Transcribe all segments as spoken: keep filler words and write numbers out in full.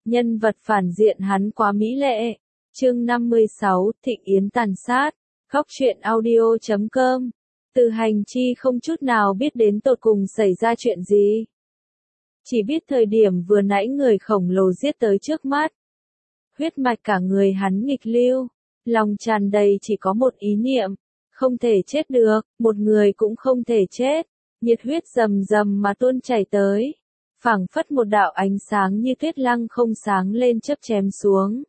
Nhân vật phản diện hắn quá mỹ lệ. Chương năm mươi sáu, Thịnh Yến tàn sát. Góc truyện audio chấm com. Từ Hành Chi không chút nào biết đến tột cùng xảy ra chuyện gì. Chỉ biết thời điểm vừa nãy người khổng lồ giết tới trước mắt. Huyết mạch cả người hắn nghịch lưu, lòng tràn đầy chỉ có một ý niệm, không thể chết được, một người cũng không thể chết. Nhiệt huyết rầm rầm mà tuôn chảy tới, phảng phất một đạo ánh sáng như tuyết lăng không sáng lên chớp chém xuống.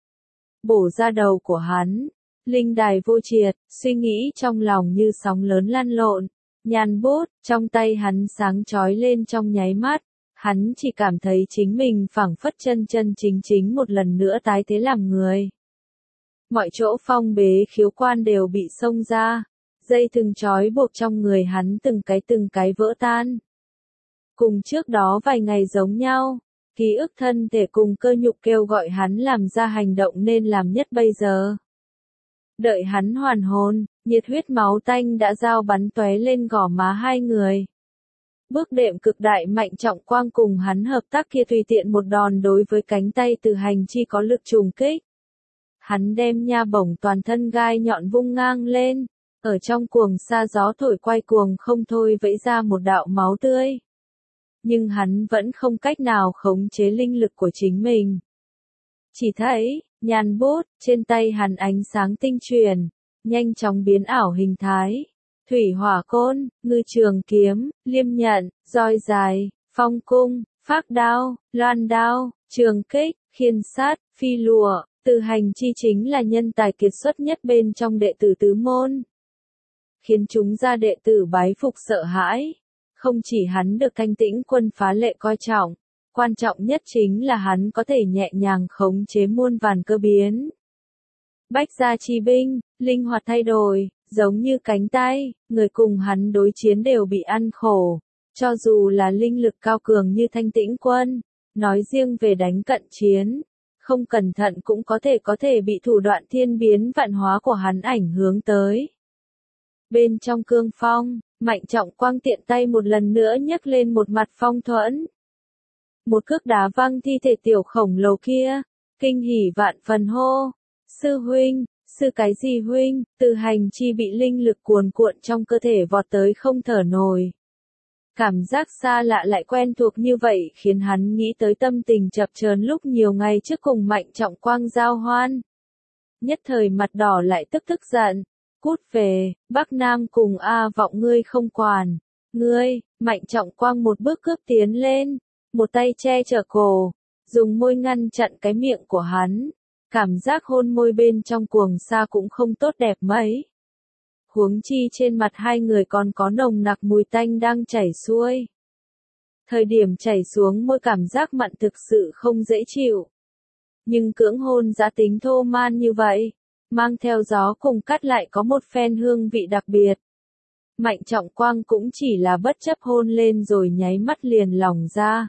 Bổ ra đầu của hắn, linh đài vô triệt, suy nghĩ trong lòng như sóng lớn lăn lộn, nhàn bút, trong tay hắn sáng chói lên trong nháy mắt, hắn chỉ cảm thấy chính mình phảng phất chân chân chính chính một lần nữa tái thế làm người. Mọi chỗ phong bế khiếu quan đều bị xông ra, dây thừng trói buộc trong người hắn từng cái từng cái vỡ tan. Cùng trước đó vài ngày giống nhau, ký ức thân thể cùng cơ nhục kêu gọi hắn làm ra hành động nên làm nhất bây giờ. Đợi hắn hoàn hồn, nhiệt huyết máu tanh đã dao bắn tóe lên gò má hai người. Bước đệm cực đại Mạnh Trọng Quang cùng hắn hợp tác kia tùy tiện một đòn đối với cánh tay Từ Hành Chi có lực trùng kích. Hắn đem nha bổng toàn thân gai nhọn vung ngang lên, ở trong cuồng sa gió thổi quay cuồng không thôi vẫy ra một đạo máu tươi. Nhưng hắn vẫn không cách nào khống chế linh lực của chính mình. Chỉ thấy, nhàn bút, trên tay hắn ánh sáng tinh truyền, nhanh chóng biến ảo hình thái. Thủy hỏa côn, ngư trường kiếm, liêm nhận, roi dài, phong cung, phác đao, loan đao, trường kích, khiên sát, phi lụa. Từ Hành Chi chính là nhân tài kiệt xuất nhất bên trong đệ tử tứ môn. Khiến chúng gia đệ tử bái phục sợ hãi. Không chỉ hắn được Thanh Tĩnh Quân phá lệ coi trọng, quan trọng nhất chính là hắn có thể nhẹ nhàng khống chế muôn vàn cơ biến. Bách gia chi binh, linh hoạt thay đổi, giống như cánh tay, người cùng hắn đối chiến đều bị ăn khổ. Cho dù là linh lực cao cường như Thanh Tĩnh Quân, nói riêng về đánh cận chiến, không cẩn thận cũng có thể có thể bị thủ đoạn thiên biến vạn hóa của hắn ảnh hưởng tới. Bên trong cương phong, Mạnh Trọng Quang tiện tay một lần nữa nhấc lên một mặt phong thuẫn. Một cước đá văng thi thể tiểu khổng lồ kia, kinh hỉ vạn phần hô. Sư huynh, sư cái gì huynh, Từ Hành Chi bị linh lực cuồn cuộn trong cơ thể vọt tới không thở nổi. Cảm giác xa lạ lại quen thuộc như vậy khiến hắn nghĩ tới tâm tình chập chờn lúc nhiều ngày trước cùng Mạnh Trọng Quang giao hoan. Nhất thời mặt đỏ lại tức tức giận. Cút về, Bắc Nam cùng A Vọng ngươi không quản. Ngươi, Mạnh Trọng Quang một bước cướp tiến lên, một tay che chở cổ, dùng môi ngăn chặn cái miệng của hắn. Cảm giác hôn môi bên trong cuồng sa cũng không tốt đẹp mấy. Huống chi trên mặt hai người còn có nồng nặc mùi tanh đang chảy xuôi. Thời điểm chảy xuống môi cảm giác mặn thực sự không dễ chịu. Nhưng cưỡng hôn dã tính thô man như vậy, mang theo gió cùng cắt lại có một phen hương vị đặc biệt. Mạnh Trọng Quang cũng chỉ là bất chấp hôn lên rồi nháy mắt liền lòng ra.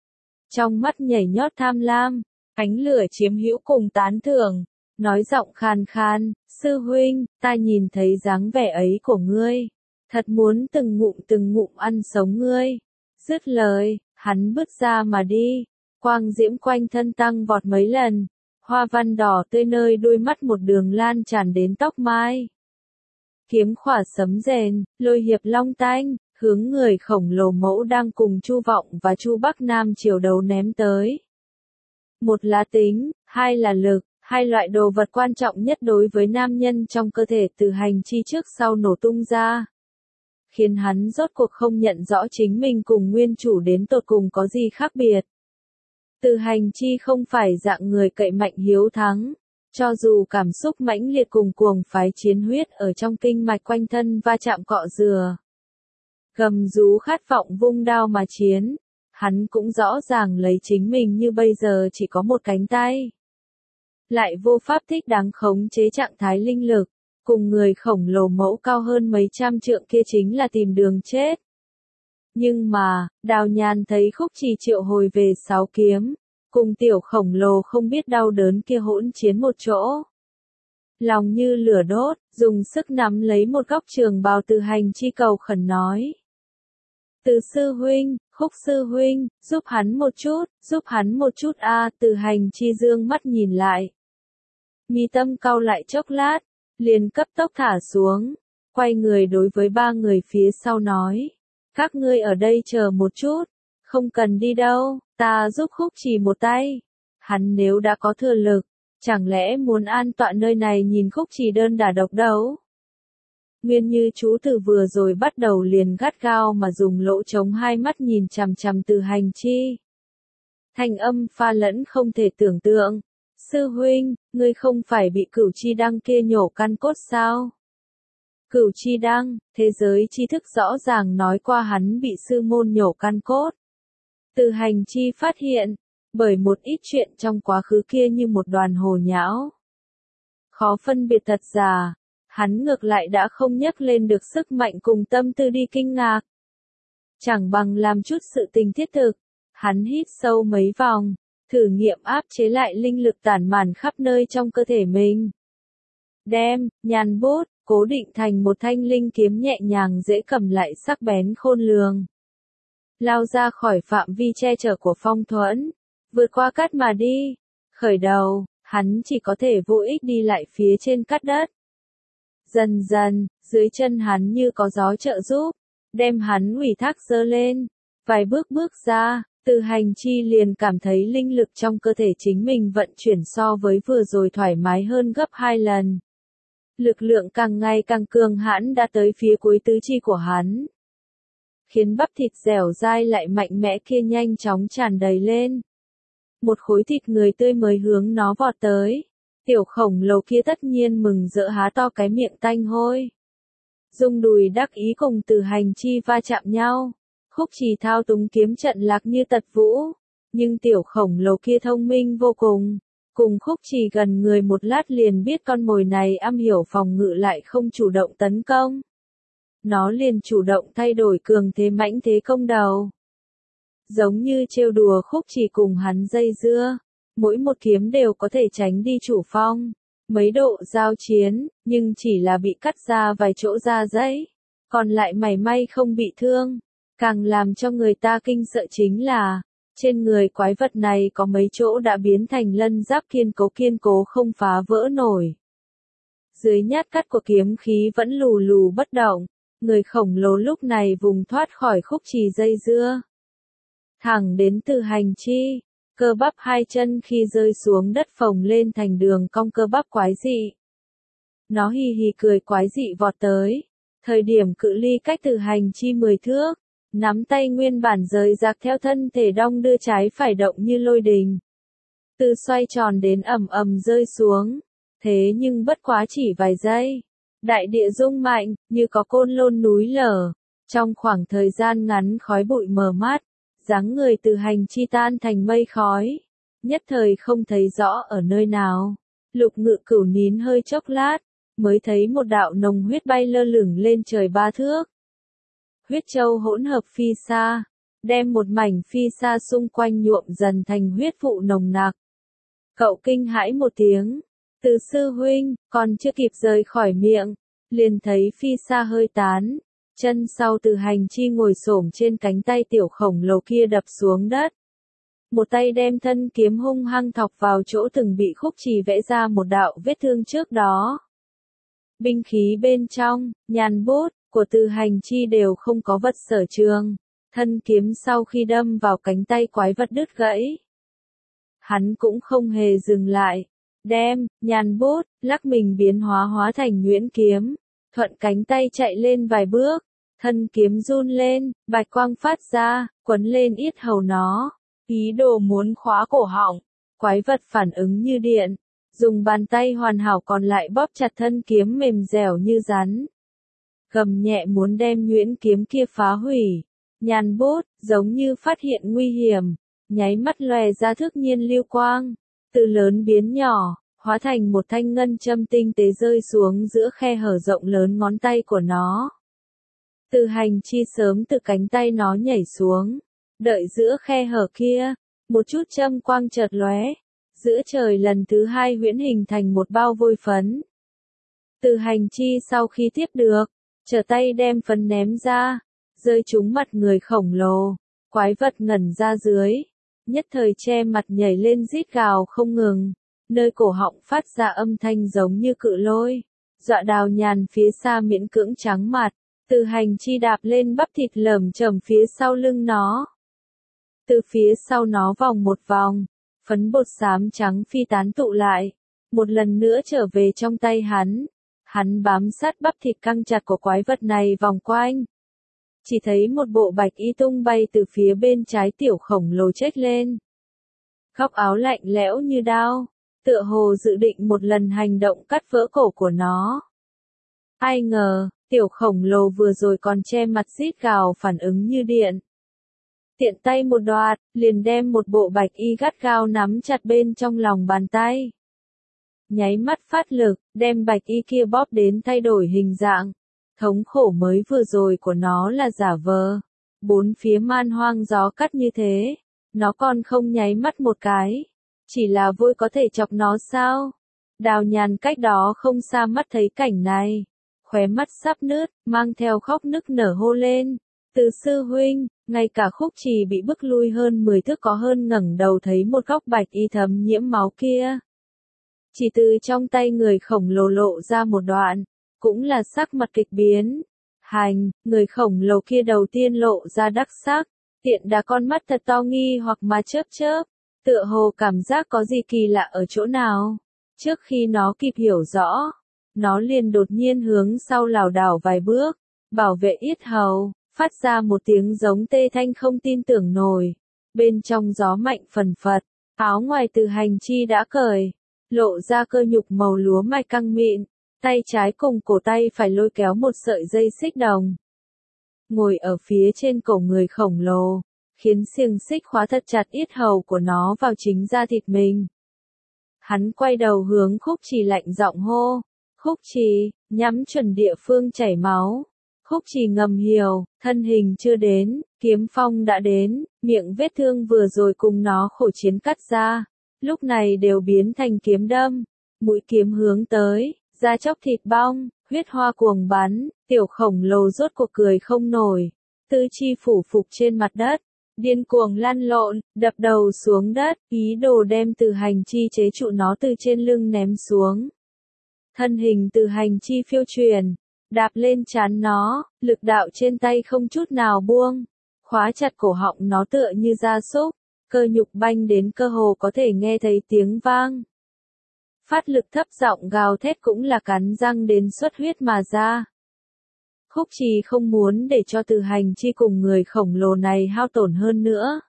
Trong mắt nhảy nhót tham lam, ánh lửa chiếm hữu cùng tán thưởng, nói giọng khan khan, sư huynh, ta nhìn thấy dáng vẻ ấy của ngươi, thật muốn từng ngụm từng ngụm ăn sống ngươi. Dứt lời, hắn bước ra mà đi, quang diễm quanh thân tăng vọt mấy lần, hoa văn đỏ tươi nơi đôi mắt một đường lan tràn đến tóc mai. Kiếm khỏa sấm rền, lôi hiệp long tanh, hướng người khổng lồ mẫu đang cùng Chu Vọng và Chu Bắc Nam chiều đấu ném tới. Một là tính, hai là lực, hai loại đồ vật quan trọng nhất đối với nam nhân trong cơ thể Từ Hành Chi trước sau nổ tung ra. Khiến hắn rốt cuộc không nhận rõ chính mình cùng nguyên chủ đến tột cùng có gì khác biệt. Từ Hành Chi không phải dạng người cậy mạnh hiếu thắng, cho dù cảm xúc mãnh liệt cùng cuồng phái chiến huyết ở trong kinh mạch quanh thân va chạm cọ rửa. Gầm rú khát vọng vung đao mà chiến, hắn cũng rõ ràng lấy chính mình như bây giờ chỉ có một cánh tay. Lại vô pháp thích đáng khống chế trạng thái linh lực, cùng người khổng lồ mẫu cao hơn mấy trăm trượng kia chính là tìm đường chết. Nhưng mà, Đào Nhàn thấy Khúc Trì triệu hồi về sáu kiếm, cùng tiểu khổng lồ không biết đau đớn kia hỗn chiến một chỗ. Lòng như lửa đốt, dùng sức nắm lấy một góc trường bào Từ Hành Chi cầu khẩn nói. Từ sư huynh, Khúc sư huynh, giúp hắn một chút, giúp hắn một chút a. Từ Hành Chi dương mắt nhìn lại. Mi tâm cau lại chốc lát, liền cấp tốc thả xuống, quay người đối với ba người phía sau nói. Các ngươi ở đây chờ một chút, không cần đi đâu, ta giúp Khúc Trì một tay. Hắn nếu đã có thừa lực, chẳng lẽ muốn an tọa nơi này nhìn Khúc Trì đơn đả độc đấu? Nguyên Như chú từ vừa rồi bắt đầu liền gắt gao mà dùng lỗ trống hai mắt nhìn chằm chằm Từ Hành Chi. Thanh âm pha lẫn không thể tưởng tượng. Sư huynh, ngươi không phải bị Cửu Chi Đăng kia nhổ căn cốt sao? Cửu Chi Đăng, thế giới tri thức rõ ràng nói qua hắn bị sư môn nhổ căn cốt. Từ Hành Chi phát hiện, bởi một ít chuyện trong quá khứ kia như một đoàn hồ nhão. Khó phân biệt thật giả, hắn ngược lại đã không nhấc lên được sức mạnh cùng tâm tư đi kinh ngạc. Chẳng bằng làm chút sự tình thiết thực, hắn hít sâu mấy vòng, thử nghiệm áp chế lại linh lực tản màn khắp nơi trong cơ thể mình. Đem, nhàn bút, cố định thành một thanh linh kiếm nhẹ nhàng dễ cầm lại sắc bén khôn lường. Lao ra khỏi phạm vi che chở của phong thuẫn, vượt qua cát mà đi. Khởi đầu, hắn chỉ có thể vô ích đi lại phía trên cát đất. Dần dần, dưới chân hắn như có gió trợ giúp, đem hắn ủy thác dơ lên. Vài bước bước ra, Từ Hành Chi liền cảm thấy linh lực trong cơ thể chính mình vận chuyển so với vừa rồi thoải mái hơn gấp hai lần. Lực lượng càng ngày càng cường hãn đã tới phía cuối tứ chi của hắn. Khiến bắp thịt dẻo dai lại mạnh mẽ kia nhanh chóng tràn đầy lên. Một khối thịt người tươi mới hướng nó vọt tới. Tiểu khổng lồ kia tất nhiên mừng rỡ há to cái miệng tanh hôi. Dung đùi đắc ý cùng Từ Hành Chi va chạm nhau. Khúc Trì thao túng kiếm trận lạc như tật vũ. Nhưng tiểu khổng lồ kia thông minh vô cùng. Cùng Khúc Trì gần người một lát liền biết con mồi này am hiểu phòng ngự lại không chủ động tấn công. Nó liền chủ động thay đổi cường thế mãnh thế công đầu. Giống như trêu đùa Khúc Trì cùng hắn dây dưa. Mỗi một kiếm đều có thể tránh đi chủ phong. Mấy độ giao chiến, nhưng chỉ là bị cắt ra vài chỗ da dãy. Còn lại mảy may không bị thương. Càng làm cho người ta kinh sợ chính là, trên người quái vật này có mấy chỗ đã biến thành lân giáp kiên cố kiên cố không phá vỡ nổi. Dưới nhát cắt của kiếm khí vẫn lù lù bất động, người khổng lồ lúc này vùng thoát khỏi Khúc Trì dây dưa. Thẳng đến Từ Hành Chi, cơ bắp hai chân khi rơi xuống đất phồng lên thành đường cong cơ bắp quái dị. Nó hì hì cười quái dị vọt tới, thời điểm cự ly cách Từ Hành Chi mười thước. Nắm tay nguyên bản rời rạc theo thân thể đong đưa trái phải động như lôi đình. Từ xoay tròn đến ầm ầm rơi xuống. Thế nhưng bất quá chỉ vài giây. Đại địa rung mạnh, như có côn lôn núi lở. Trong khoảng thời gian ngắn khói bụi mờ mát, dáng người Từ Hành Chi tan thành mây khói. Nhất thời không thấy rõ ở nơi nào. Lục Ngự Cửu nín hơi chốc lát, mới thấy một đạo nồng huyết bay lơ lửng lên trời ba thước. Huyết châu hỗn hợp phi sa, đem một mảnh phi sa xung quanh nhuộm dần thành huyết vụ nồng nặc. Cậu kinh hãi một tiếng, Từ sư huynh, còn chưa kịp rời khỏi miệng, liền thấy phi sa hơi tán, chân sau Từ Hành Chi ngồi xổm trên cánh tay tiểu khổng lồ kia đập xuống đất. Một tay đem thân kiếm hung hăng thọc vào chỗ từng bị Khúc Trì vẽ ra một đạo vết thương trước đó. Binh khí bên trong, nhàn bút của Từ Hành Chi đều không có vật sở trường, thân kiếm sau khi đâm vào cánh tay quái vật đứt gãy. Hắn cũng không hề dừng lại, đem, nhàn bút, lắc mình biến hóa hóa thành nhuyễn kiếm, thuận cánh tay chạy lên vài bước, thân kiếm run lên, bạch quang phát ra, quấn lên yết hầu nó, ý đồ muốn khóa cổ họng, quái vật phản ứng như điện, dùng bàn tay hoàn hảo còn lại bóp chặt thân kiếm mềm dẻo như rắn. Gầm nhẹ muốn đem nhuyễn kiếm kia phá hủy. Nhàn bút, giống như phát hiện nguy hiểm, nháy mắt lòe ra thước nhiên lưu quang, từ lớn biến nhỏ, hóa thành một thanh ngân châm tinh tế rơi xuống giữa khe hở rộng lớn ngón tay của nó. Từ Hành Chi sớm từ cánh tay nó nhảy xuống, đợi giữa khe hở kia, một chút châm quang chợt lóe, giữa trời lần thứ hai huyễn hình thành một bao vôi phấn. Từ Hành Chi sau khi tiếp được, trở tay đem phấn ném ra, rơi trúng mặt người khổng lồ. Quái vật ngẩn ra dưới, nhất thời che mặt nhảy lên rít gào không ngừng, nơi cổ họng phát ra âm thanh giống như cự lôi, dọa Đào Nhàn phía xa miễn cưỡng trắng mặt. Từ Hành Chi đạp lên bắp thịt lởm chởm phía sau lưng nó. Từ phía sau nó vòng một vòng, phấn bột xám trắng phi tán tụ lại, một lần nữa trở về trong tay hắn. Hắn bám sát bắp thịt căng chặt của quái vật này vòng quanh. Chỉ thấy một bộ bạch y tung bay từ phía bên trái tiểu khổng lồ chếch lên. Góc áo lạnh lẽo như đao, tựa hồ dự định một lần hành động cắt vỡ cổ của nó. Ai ngờ, tiểu khổng lồ vừa rồi còn che mặt rít gào phản ứng như điện. Tiện tay một đoạt, liền đem một bộ bạch y gắt gao nắm chặt bên trong lòng bàn tay. Nháy mắt phát lực, đem bạch y kia bóp đến thay đổi hình dạng. Thống khổ mới vừa rồi của nó là giả vờ. Bốn phía man hoang gió cắt như thế, nó còn không nháy mắt một cái. Chỉ là vôi có thể chọc nó sao? Đào Nhàn cách đó không xa mắt thấy cảnh này. Khóe mắt sắp nứt, mang theo khóc nức nở hô lên. Từ sư huynh, ngay cả Khúc Trì bị bức lui hơn mười thước có hơn ngẩng đầu thấy một góc bạch y thấm nhiễm máu kia. Chỉ từ trong tay người khổng lồ lộ ra một đoạn, cũng là sắc mặt kịch biến. Hành, người khổng lồ kia đầu tiên lộ ra đắc sắc, tiện đà con mắt thật to nghi hoặc mà chớp chớp, tựa hồ cảm giác có gì kỳ lạ ở chỗ nào. Trước khi nó kịp hiểu rõ, nó liền đột nhiên hướng sau lảo đảo vài bước, bảo vệ yết hầu, phát ra một tiếng giống tê thanh không tin tưởng nổi. Bên trong gió mạnh phần phật, áo ngoài Từ Hành Chi đã cởi, lộ ra cơ nhục màu lúa mạch căng mịn, tay trái cùng cổ tay phải lôi kéo một sợi dây xích đồng. Ngồi ở phía trên cổ người khổng lồ, khiến xiềng xích khóa thật chặt yết hầu của nó vào chính da thịt mình. Hắn quay đầu hướng Khúc Trì lạnh giọng hô. Khúc Trì, nhắm chuẩn địa phương chảy máu. Khúc Trì ngầm hiểu, thân hình chưa đến, kiếm phong đã đến, miệng vết thương vừa rồi cùng nó khổ chiến cắt ra, lúc này đều biến thành kiếm đâm, mũi kiếm hướng tới, da chóc thịt bong, huyết hoa cuồng bắn, tiểu khổng lồ rốt cuộc cười không nổi, tứ chi phủ phục trên mặt đất, điên cuồng lăn lộn, đập đầu xuống đất, ý đồ đem Từ Hành Chi chế trụ nó từ trên lưng ném xuống. Thân hình Từ Hành Chi phiêu chuyển, đạp lên trán nó, lực đạo trên tay không chút nào buông, khóa chặt cổ họng nó tựa như gia súc, cơ nhục banh đến cơ hồ có thể nghe thấy tiếng vang. Phát lực thấp giọng gào thét cũng là cắn răng đến xuất huyết mà ra. Khúc Trì không muốn để cho Từ Hành Chi cùng người khổng lồ này hao tổn hơn nữa.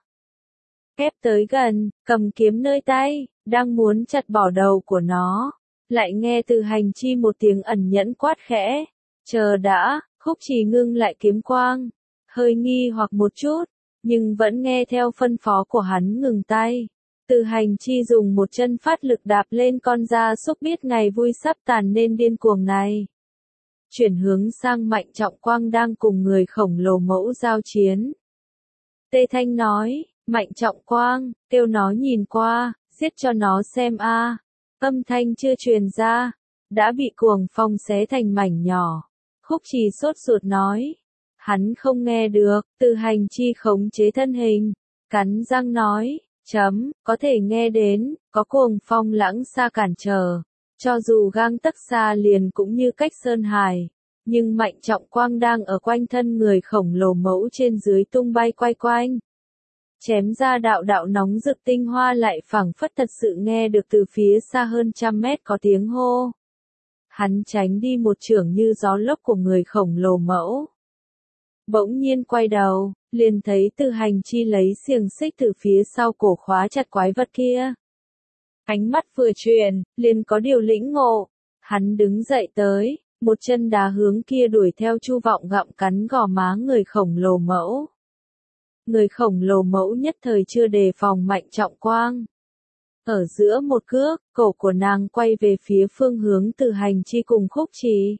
Ép tới gần, cầm kiếm nơi tay, đang muốn chặt bỏ đầu của nó, lại nghe Từ Hành Chi một tiếng ẩn nhẫn quát khẽ. Chờ đã, Khúc Trì ngưng lại kiếm quang, hơi nghi hoặc một chút, nhưng vẫn nghe theo phân phó của hắn ngừng tay. Từ Hành Chi dùng một chân phát lực đạp lên con gia súc biết ngày vui sắp tàn nên điên cuồng này. Chuyển hướng sang Mạnh Trọng Quang đang cùng người khổng lồ mẫu giao chiến. Tê Thanh nói, Mạnh Trọng Quang, kêu nó nhìn qua, giết cho nó xem a. Âm thanh chưa truyền ra, đã bị cuồng phong xé thành mảnh nhỏ. Khúc Trì sốt ruột nói. Hắn không nghe được, Từ Hành Chi khống chế thân hình, cắn răng nói, chấm, có thể nghe đến, có cuồng phong lãng xa cản trở, cho dù gang tấc xa liền cũng như cách sơn hải, nhưng Mạnh Trọng Quang đang ở quanh thân người khổng lồ mẫu trên dưới tung bay quay quanh. Chém ra đạo đạo nóng rực tinh hoa lại phảng phất thật sự nghe được từ phía xa hơn trăm mét có tiếng hô. Hắn tránh đi một chưởng như gió lốc của người khổng lồ mẫu. Bỗng nhiên quay đầu, liền thấy Từ Hành Chi lấy xiềng xích từ phía sau cổ khóa chặt quái vật kia. Ánh mắt vừa chuyển, liền có điều lĩnh ngộ. Hắn đứng dậy tới, một chân đá hướng kia đuổi theo Chu Vọng gặm cắn gò má người khổng lồ mẫu. Người khổng lồ mẫu nhất thời chưa đề phòng Mạnh Trọng Quang. Ở giữa một cước, cổ của nàng quay về phía phương hướng Từ Hành Chi cùng Khúc Trì.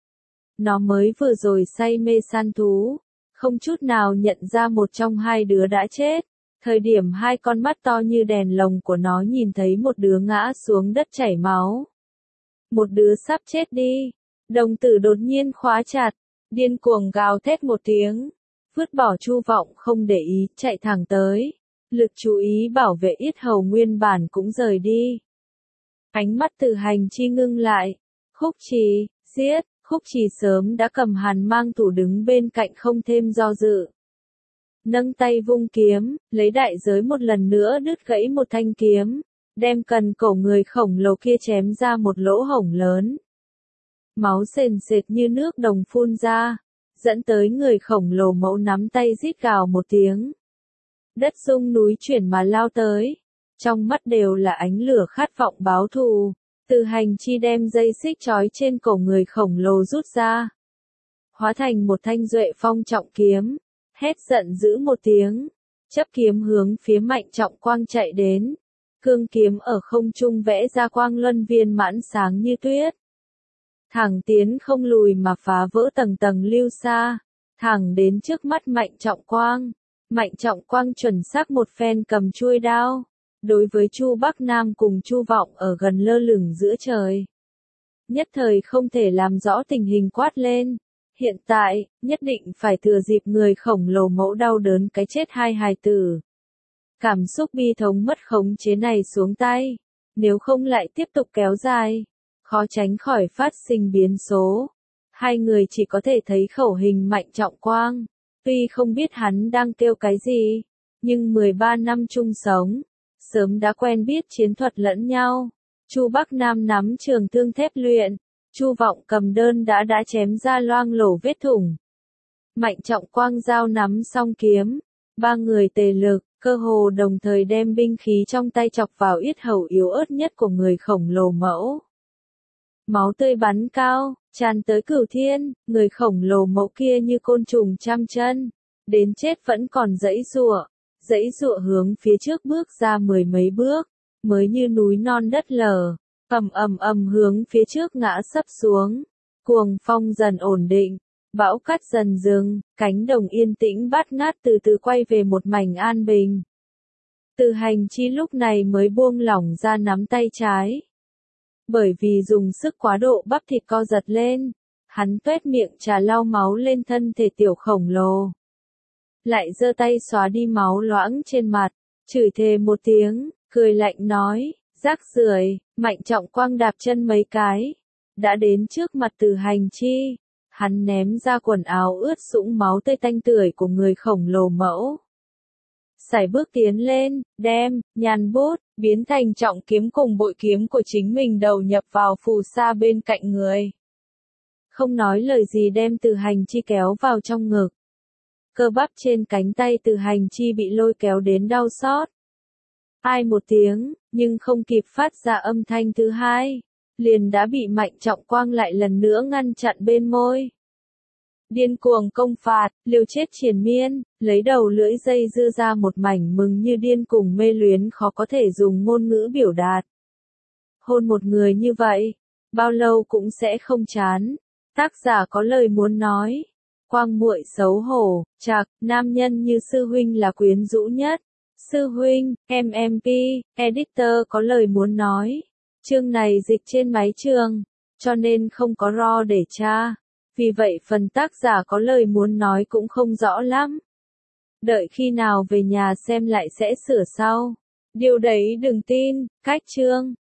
Nó mới vừa rồi say mê săn thú, không chút nào nhận ra một trong hai đứa đã chết. Thời điểm hai con mắt to như đèn lồng của nó nhìn thấy một đứa ngã xuống đất chảy máu. Một đứa sắp chết đi. Đồng tử đột nhiên khóa chặt, điên cuồng gào thét một tiếng. vứt bỏ Chu Vọng không để ý, chạy thẳng tới. Lực chú ý bảo vệ yết hầu nguyên bản cũng rời đi. Ánh mắt Từ Hành Chi ngưng lại. Khúc Trì, giết, Khúc Trì sớm đã cầm hàn mang thủ đứng bên cạnh không thêm do dự. Nâng tay vung kiếm, lấy đại giới một lần nữa đứt gãy một thanh kiếm, đem cần cổ người khổng lồ kia chém ra một lỗ hổng lớn. Máu sền sệt như nước đồng phun ra, dẫn tới người khổng lồ mẫu nắm tay rít gào một tiếng. Đất rung núi chuyển mà lao tới, trong mắt đều là ánh lửa khát vọng báo thù. Từ Hành Chi đem dây xích trói trên cổ người khổng lồ rút ra, hóa thành một thanh duệ phong trọng kiếm, hét giận dữ một tiếng, chấp kiếm hướng phía Mạnh Trọng Quang chạy đến. Cương kiếm ở không trung vẽ ra quang luân viên mãn sáng như tuyết. Thẳng tiến không lùi mà phá vỡ tầng tầng lưu xa, thẳng đến trước mắt Mạnh Trọng Quang. Mạnh Trọng Quang chuẩn xác một phen cầm chuôi đao, đối với Chu Bắc Nam cùng Chu Vọng ở gần lơ lửng giữa trời. Nhất thời không thể làm rõ tình hình quát lên. Hiện tại, nhất định phải thừa dịp người khổng lồ mẫu đau đớn cái chết hai hài tử. Cảm xúc bi thống mất khống chế này xuống tay, nếu không lại tiếp tục kéo dài, khó tránh khỏi phát sinh biến số. Hai người chỉ có thể thấy khẩu hình Mạnh Trọng Quang, tuy không biết hắn đang kêu cái gì, nhưng mười ba năm chung sống, sớm đã quen biết chiến thuật lẫn nhau. Chu Bắc Nam nắm trường thương thép luyện, Chu Vọng cầm đơn đã đã chém ra loang lổ vết thủng. Mạnh Trọng Quang giao nắm song kiếm, ba người tề lực, cơ hồ đồng thời đem binh khí trong tay chọc vào yết hầu yếu ớt nhất của người khổng lồ mẫu. Máu tươi bắn cao, tràn tới cửu thiên, người khổng lồ mẫu kia như côn trùng trăm chân, đến chết vẫn còn giãy giụa, giãy giụa hướng phía trước bước ra mười mấy bước, mới như núi non đất lở, ầm ầm ầm hướng phía trước ngã sấp xuống. Cuồng phong dần ổn định, bão cát dần dừng, cánh đồng yên tĩnh bát ngát từ từ quay về một mảnh an bình. Từ Hành Chi lúc này mới buông lỏng ra nắm tay trái. Bởi vì dùng sức quá độ bắp thịt co giật lên, hắn tuét miệng trà lau máu lên thân thể tiểu khổng lồ. Lại giơ tay xóa đi máu loãng trên mặt, chửi thề một tiếng, cười lạnh nói, rác rưởi. Mạnh Trọng Quang đạp chân mấy cái, đã đến trước mặt Từ Hành Chi. Hắn ném ra quần áo ướt sũng máu tươi tanh tưởi của người khổng lồ mẫu. Sải bước tiến lên, đem, nhàn bút, biến thành trọng kiếm cùng bội kiếm của chính mình đầu nhập vào phù sa bên cạnh người. Không nói lời gì đem Từ Hành Chi kéo vào trong ngực. Cơ bắp trên cánh tay Từ Hành Chi bị lôi kéo đến đau xót. Ai một tiếng, nhưng không kịp phát ra âm thanh thứ hai, liền đã bị Mạnh Trọng Quang lại lần nữa ngăn chặn bên môi. Điên cuồng công phạt, liều chết triền miên, lấy đầu lưỡi dây dưa ra một mảnh mừng như điên cùng mê luyến khó có thể dùng ngôn ngữ biểu đạt. Hôn một người như vậy, bao lâu cũng sẽ không chán. Tác giả có lời muốn nói. Quang muội xấu hổ, chạc, nam nhân như sư huynh là quyến rũ nhất. Sư huynh, em em pê, editor có lời muốn nói. Chương này dịch trên máy trường, cho nên không có raw để tra. Vì vậy phần tác giả có lời muốn nói cũng không rõ lắm. Đợi khi nào về nhà xem lại sẽ sửa sau. Điều đấy đừng tin, cách chương.